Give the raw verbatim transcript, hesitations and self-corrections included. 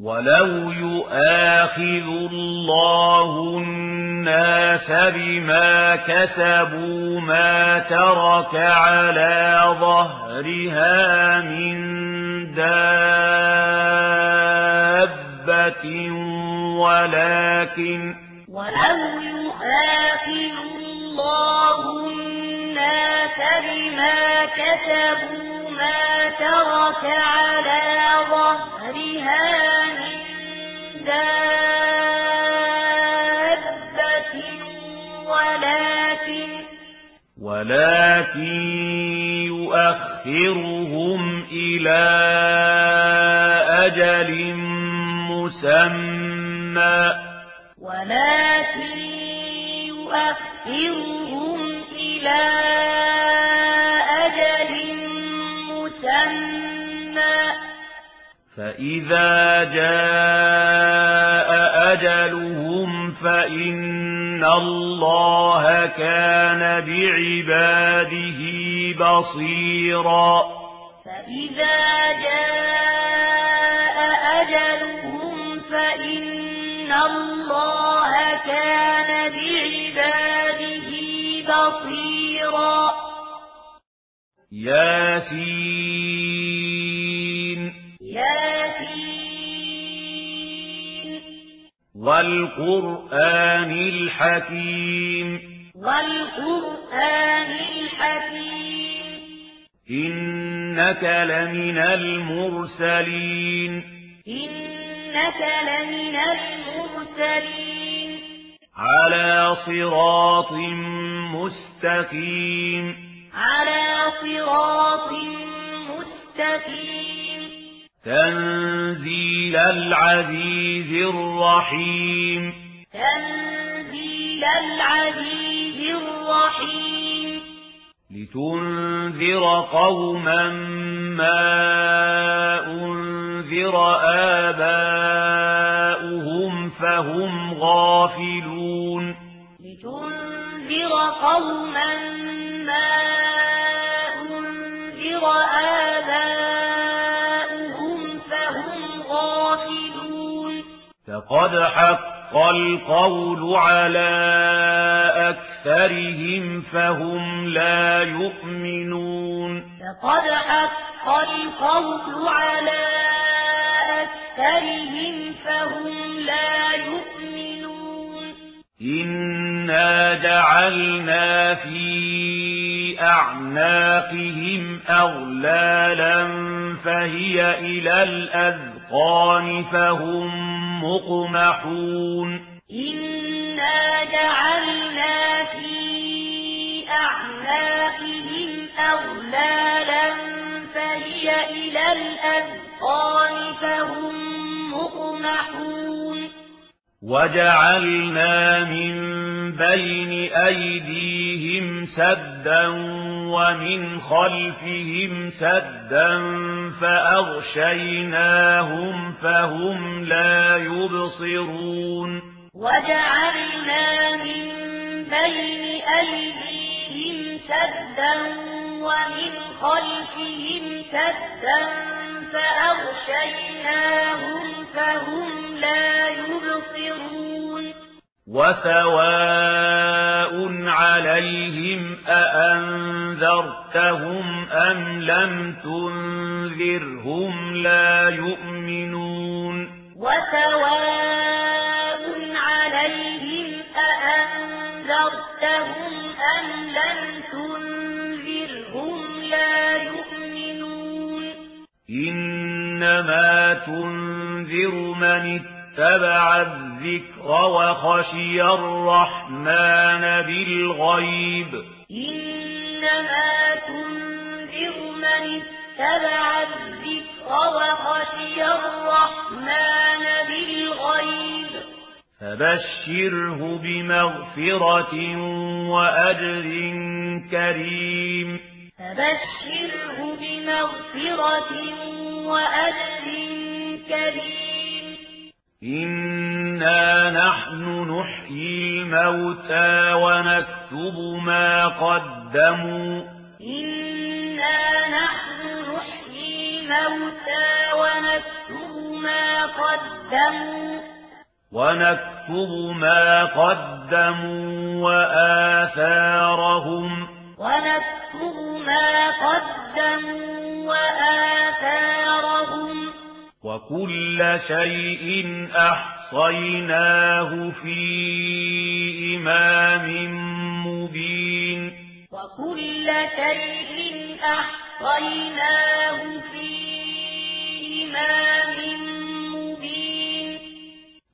ولو يؤاخذ الله الناس بما كسبوا ما ترك على ظهرها من دابة ولكن ولو يؤاخذ الله الناس بما كسبوا ما ترك على ظهرها من دابة ولكن ولكن يؤخرهم إلى أجل مسمى ولكن يؤخرهم إلى أجل مسمى فإذا جاء أجلهم فإن الله كان بعباده بصيرا فإذا جاء أجلهم فإن الله كان بعباده بصيرا ياسين ياسين والقرآن الحكيم والقرآن الحكيم إنك لمن المرسلين إنك لمن المرسلين على صراط مستقيم على صراط مستقيم تنزيل العزيز الرحيم تنزيل العزيز الرحيم لتنذر قوما ما أنذر آباؤهم فهم غافلون لتنذر قوما ما أنذر آباؤهم فهم غافلون فقد حق القول على أكثرهم فهم لا يؤمنون فقد حق القول على أكثرهم فهم لا يؤمنون إنا جعلنا في أعناقهم أغلالا فهي إلى الأذقان فهم مقمحون إنا جعلنا في أعناقهم أغلالا فهي إلى الأذقان فهم مقمحون وجعلنا من بين أيديهم سدا ومن خلفهم سدا فأغشيناهم فهم لا يبصرون وجعلنا من بين أيديهم سدا ومن خلفهم سدا فأغشيناهم فهم لا يبصرون وسواء عليهم أأنذرتهم أم لم تنذرهم لا يؤمنون وسواء عليهم أأنذرتهم أم لم تنذرهم لا يؤمنون إنما تنذر من اتبع الذكر وخشي الرحمن بالغيب إنما تنذر من اتبع الذكر وخشي الرحمن بالغيب فبشره بمغفرة وأجر كريم فبشره بمغفرة وأجر كريم إنا نحن نحيي الموتى ونكتب ما قدموا إنا نحن نحيي الموتى ونكتب ما قدموا ونكتب ما قدموا وآثارهم ونكتب ما قدموا وآثارهم وكل شيء أحصيناه في إمام مبين وكل شيء أحصيناه في إمام